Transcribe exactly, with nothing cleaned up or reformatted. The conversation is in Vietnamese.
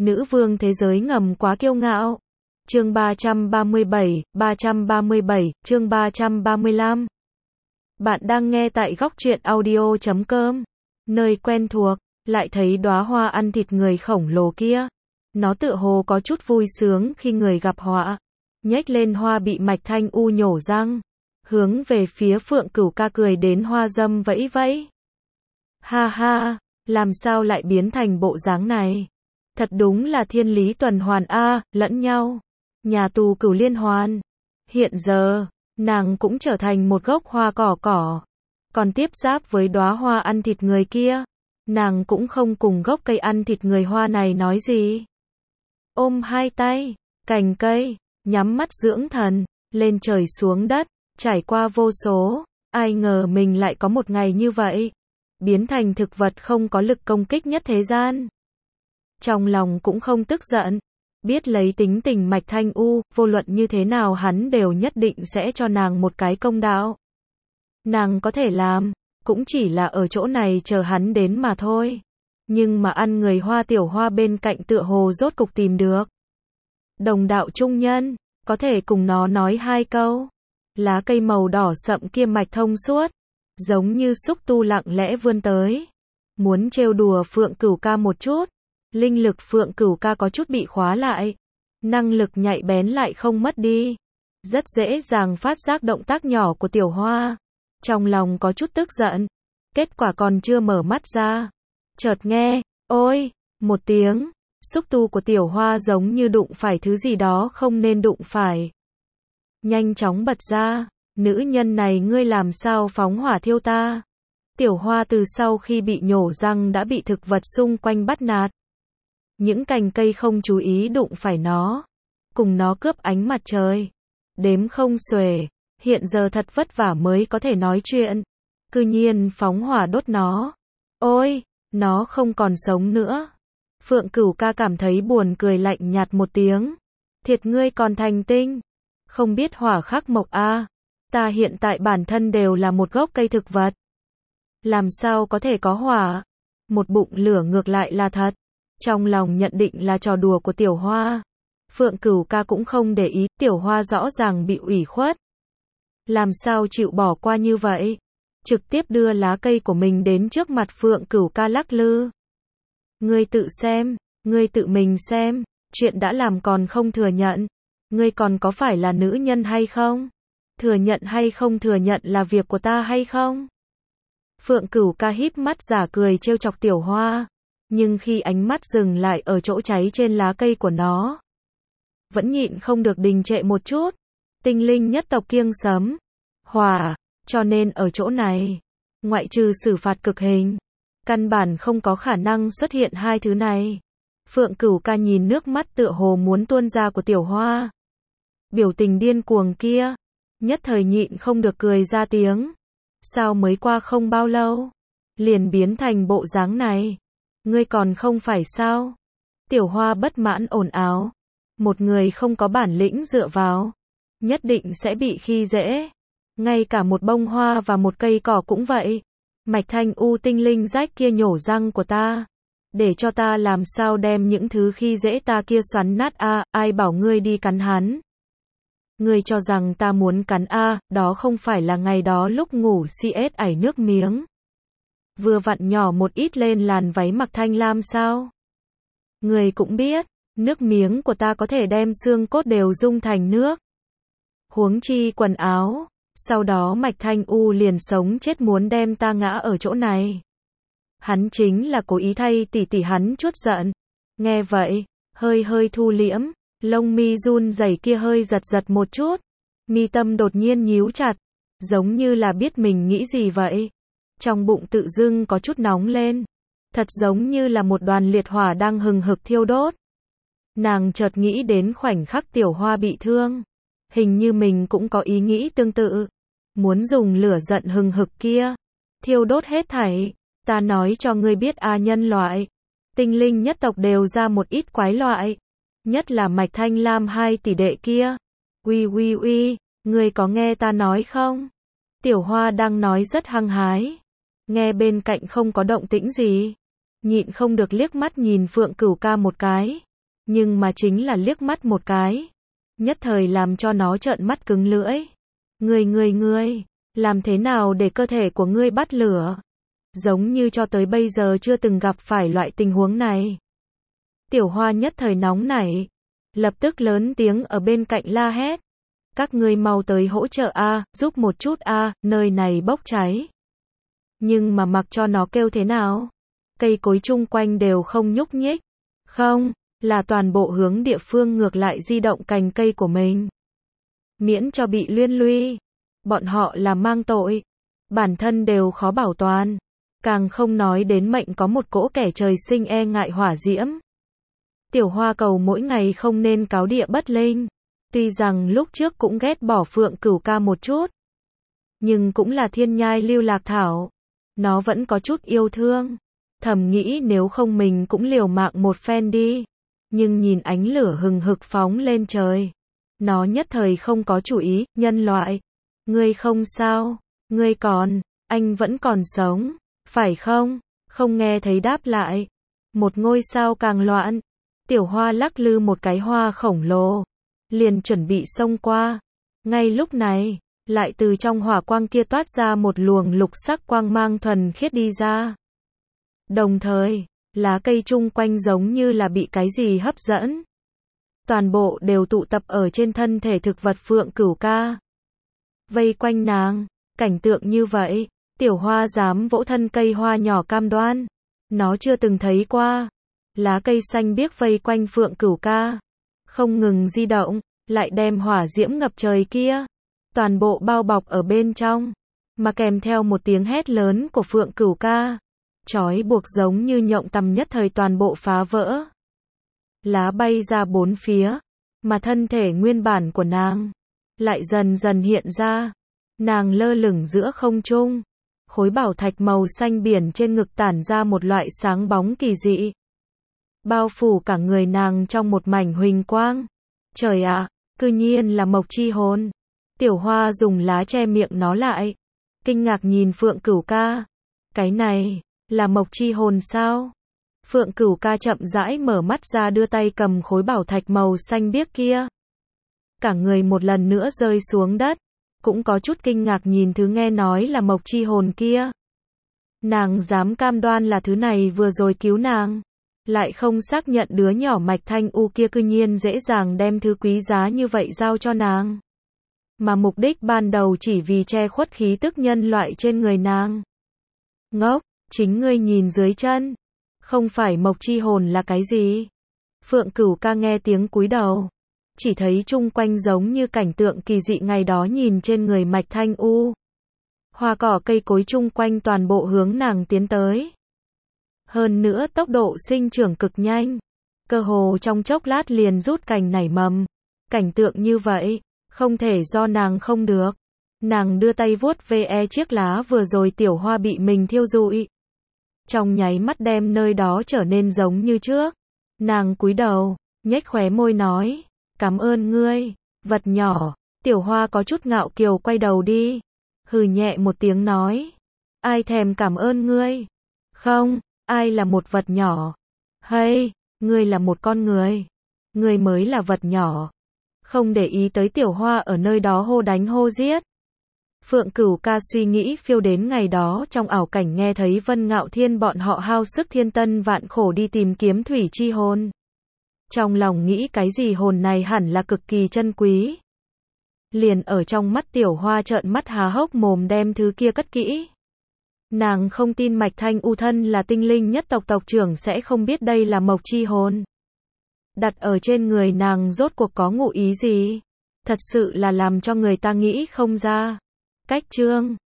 Nữ vương thế giới ngầm quá kiêu ngạo. Chương ba trăm ba mươi bảy, ba trăm ba mươi bảy, chương ba trăm ba mươi lăm. Bạn đang nghe tại góc truyện audio chấm com. Nơi quen thuộc, lại thấy đóa hoa ăn thịt người khổng lồ kia. Nó tựa hồ có chút vui sướng khi người gặp họa. Nhếch lên hoa bị Mạch Thanh U nhổ răng. Hướng về phía Phượng Cửu Ca cười đến hoa dâm vẫy vẫy. Ha ha, làm sao lại biến thành bộ dáng này? Thật đúng là thiên lý tuần hoàn a, lẫn nhau. Nhà tù Cửu Liên Hoàn. Hiện giờ, nàng cũng trở thành một gốc hoa cỏ cỏ. Còn tiếp giáp với đóa hoa ăn thịt người kia, nàng cũng không cùng gốc cây ăn thịt người hoa này nói gì. Ôm hai tay, cành cây, nhắm mắt dưỡng thần, lên trời xuống đất, trải qua vô số, ai ngờ mình lại có một ngày như vậy. Biến thành thực vật không có lực công kích nhất thế gian. Trong lòng cũng không tức giận. Biết lấy tính tình Mạch Thanh U, vô luận như thế nào hắn đều nhất định sẽ cho nàng một cái công đạo. Nàng có thể làm, cũng chỉ là ở chỗ này chờ hắn đến mà thôi. Nhưng mà ăn người hoa tiểu hoa bên cạnh tựa hồ rốt cục tìm được. Đồng đạo trung nhân, có thể cùng nó nói hai câu. Lá cây màu đỏ sậm kia mạch thông suốt. Giống như xúc tu lặng lẽ vươn tới. Muốn trêu đùa Phượng Cửu Ca một chút. Linh lực Phượng Cửu Ca có chút bị khóa lại. Năng lực nhạy bén lại không mất đi. Rất dễ dàng phát giác động tác nhỏ của tiểu hoa. Trong lòng có chút tức giận. Kết quả còn chưa mở mắt ra. Chợt nghe, ôi, một tiếng. Xúc tu của tiểu hoa giống như đụng phải thứ gì đó không nên đụng phải. Nhanh chóng bật ra. Nữ nhân này ngươi làm sao phóng hỏa thiêu ta? Tiểu hoa từ sau khi bị nhổ răng đã bị thực vật xung quanh bắt nạt. Những cành cây không chú ý đụng phải nó. Cùng nó cướp ánh mặt trời. Đếm không xuể. Hiện giờ thật vất vả mới có thể nói chuyện. Cư nhiên phóng hỏa đốt nó. Ôi, nó không còn sống nữa. Phượng Cửu Ca cảm thấy buồn cười lạnh nhạt một tiếng. Thiệt ngươi còn thành tinh. Không biết hỏa khắc mộc a. Ta hiện tại bản thân đều là một gốc cây thực vật. Làm sao có thể có hỏa? Một bụng lửa ngược lại là thật. Trong lòng nhận định là trò đùa của tiểu hoa. Phượng Cửu Ca cũng không để ý, tiểu hoa rõ ràng bị ủy khuất. Làm sao chịu bỏ qua như vậy? Trực tiếp đưa lá cây của mình đến trước mặt Phượng Cửu Ca lắc lư. Ngươi tự xem, ngươi tự mình xem, chuyện đã làm còn không thừa nhận. Ngươi còn có phải là nữ nhân hay không? Thừa nhận hay không thừa nhận là việc của ta hay không? Phượng Cửu Ca híp mắt giả cười trêu chọc tiểu hoa. Nhưng khi ánh mắt dừng lại ở chỗ cháy trên lá cây của nó, vẫn nhịn không được đình trệ một chút. Tinh linh nhất tộc kiêng sấm, hỏa, cho nên ở chỗ này, ngoại trừ xử phạt cực hình, căn bản không có khả năng xuất hiện hai thứ này. Phượng Cửu Ca nhìn nước mắt tựa hồ muốn tuôn ra của tiểu hoa. Biểu tình điên cuồng kia, nhất thời nhịn không được cười ra tiếng. Sao mới qua không bao lâu, liền biến thành bộ dáng này? Ngươi còn không phải sao? Tiểu hoa bất mãn ồn ào. Một người không có bản lĩnh dựa vào, nhất định sẽ bị khi dễ. Ngay cả một bông hoa và một cây cỏ cũng vậy. Mạch Thanh U tinh linh rách kia nhổ răng của ta. Để cho ta làm sao đem những thứ khi dễ ta kia xoắn nát a, à, ai bảo ngươi đi cắn hắn? Ngươi cho rằng ta muốn cắn a, à, đó không phải là ngày đó lúc ngủ si ết ảy nước miếng. Vừa vặn nhỏ một ít lên làn váy mặc thanh lam sao? Ngươi cũng biết, nước miếng của ta có thể đem xương cốt đều dung thành nước. Huống chi quần áo, sau đó Mạch Thanh U liền sống chết muốn đem ta ngã ở chỗ này. Hắn chính là cố ý thay tỷ tỷ hắn chuốt giận. Nghe vậy, hơi hơi thu liễm, lông mi run rẩy kia hơi giật giật một chút. Mi tâm đột nhiên nhíu chặt, giống như là biết mình nghĩ gì vậy. Trong bụng tự dưng có chút nóng lên, thật giống như là một đoàn liệt hỏa đang hừng hực thiêu đốt. Nàng chợt nghĩ đến khoảnh khắc tiểu hoa bị thương, hình như mình cũng có ý nghĩ tương tự, muốn dùng lửa giận hừng hực kia thiêu đốt hết thảy. Ta nói cho ngươi biết a, nhân loại, tinh linh nhất tộc đều ra một ít quái loại, nhất là Mạch Thanh Lam hai tỷ đệ kia. Uy uy uy, ngươi có nghe ta nói không? Tiểu hoa đang nói rất hăng hái. Nghe bên cạnh không có động tĩnh gì, nhịn không được liếc mắt nhìn Phượng Cửu Ca một cái. Nhưng mà chính là liếc mắt một cái, nhất thời làm cho nó trợn mắt cứng lưỡi. Ngươi ngươi ngươi, làm thế nào để cơ thể của ngươi bắt lửa? Giống như cho tới bây giờ chưa từng gặp phải loại tình huống này. Tiểu Hoa nhất thời nóng nảy, lập tức lớn tiếng ở bên cạnh la hét. Các ngươi mau tới hỗ trợ a, giúp một chút a, nơi này bốc cháy. Nhưng mà mặc cho nó kêu thế nào, cây cối chung quanh đều không nhúc nhích. Không, là toàn bộ hướng địa phương ngược lại di động cành cây của mình. Miễn cho bị liên lụy. Bọn họ là mang tội, bản thân đều khó bảo toàn, càng không nói đến mệnh có một cỗ kẻ trời sinh e ngại hỏa diễm. Tiểu Hoa cầu mỗi ngày không nên cáo địa bất linh, tuy rằng lúc trước cũng ghét bỏ Phượng Cửu Ca một chút, nhưng cũng là thiên nhai lưu lạc thảo, nó vẫn có chút yêu thương, thầm nghĩ nếu không mình cũng liều mạng một phen đi, nhưng nhìn ánh lửa hừng hực phóng lên trời, nó nhất thời không có chủ ý. Nhân loại, ngươi không sao, ngươi còn, anh vẫn còn sống, phải không? Không nghe thấy đáp lại. Một ngôi sao càng loạn. Tiểu Hoa lắc lư một cái hoa khổng lồ, liền chuẩn bị xông qua. Ngay lúc này, lại từ trong hỏa quang kia toát ra một luồng lục sắc quang mang thuần khiết đi ra. Đồng thời, lá cây chung quanh giống như là bị cái gì hấp dẫn. Toàn bộ đều tụ tập ở trên thân thể thực vật Phượng Cửu Ca. Vây quanh nàng, cảnh tượng như vậy, Tiểu Hoa dám vỗ thân cây hoa nhỏ cam đoan. Nó chưa từng thấy qua. Lá cây xanh biếc vây quanh Phượng Cửu Ca. Không ngừng di động, lại đem hỏa diễm ngập trời kia. Toàn bộ bao bọc ở bên trong. Mà kèm theo một tiếng hét lớn của Phượng Cửu Ca. Trói buộc giống như nhộng tầm nhất thời toàn bộ phá vỡ. Lá bay ra bốn phía. Mà thân thể nguyên bản của nàng lại dần dần hiện ra. Nàng lơ lửng giữa không trung. Khối bảo thạch màu xanh biển trên ngực tản ra một loại sáng bóng kỳ dị. Bao phủ cả người nàng trong một mảnh huỳnh quang. Trời ạ, cư nhiên là Mộc Chi Hồn. Tiểu Hoa dùng lá che miệng nó lại. Kinh ngạc nhìn Phượng Cửu Ca. Cái này, là Mộc Chi Hồn sao? Phượng Cửu Ca chậm rãi mở mắt ra đưa tay cầm khối bảo thạch màu xanh biếc kia. Cả người một lần nữa rơi xuống đất. Cũng có chút kinh ngạc nhìn thứ nghe nói là Mộc Chi Hồn kia. Nàng dám cam đoan là thứ này vừa rồi cứu nàng. Lại không xác nhận đứa nhỏ Mạch Thanh U kia cư nhiên dễ dàng đem thứ quý giá như vậy giao cho nàng. Mà mục đích ban đầu chỉ vì che khuất khí tức nhân loại trên người nàng. Ngốc, chính ngươi nhìn dưới chân. Không phải Mộc Chi Hồn là cái gì? Phượng Cửu Ca nghe tiếng cúi đầu. Chỉ thấy chung quanh giống như cảnh tượng kỳ dị ngày đó nhìn trên người Mạch Thanh U. Hoa cỏ cây cối chung quanh toàn bộ hướng nàng tiến tới. Hơn nữa tốc độ sinh trưởng cực nhanh. Cơ hồ trong chốc lát liền rút cành nảy mầm. Cảnh tượng như vậy, không thể do nàng không được. Nàng đưa tay vuốt ve chiếc lá vừa rồi Tiểu Hoa bị mình thiêu rụi. Trong nháy mắt đem nơi đó trở nên giống như trước. Nàng cúi đầu, nhếch khóe môi nói. Cảm ơn ngươi, vật nhỏ. Tiểu Hoa có chút ngạo kiều quay đầu đi. Hừ nhẹ một tiếng nói. Ai thèm cảm ơn ngươi? Không, ai là một vật nhỏ? Hay, ngươi là một con người. Ngươi mới là vật nhỏ. Không để ý tới Tiểu Hoa ở nơi đó hô đánh hô giết. Phượng Cửu Ca suy nghĩ phiêu đến ngày đó trong ảo cảnh nghe thấy Vân Ngạo Thiên bọn họ hao sức thiên tân vạn khổ đi tìm kiếm thủy chi hồn. Trong lòng nghĩ cái gì hồn này hẳn là cực kỳ chân quý. Liền ở trong mắt Tiểu Hoa trợn mắt há hốc mồm đem thứ kia cất kỹ. Nàng không tin Mạch Thanh U thân là tinh linh nhất tộc tộc trưởng sẽ không biết đây là Mộc Chi Hồn. Đặt ở trên người nàng rốt cuộc có ngụ ý gì? Thật sự là làm cho người ta nghĩ không ra. Cách chương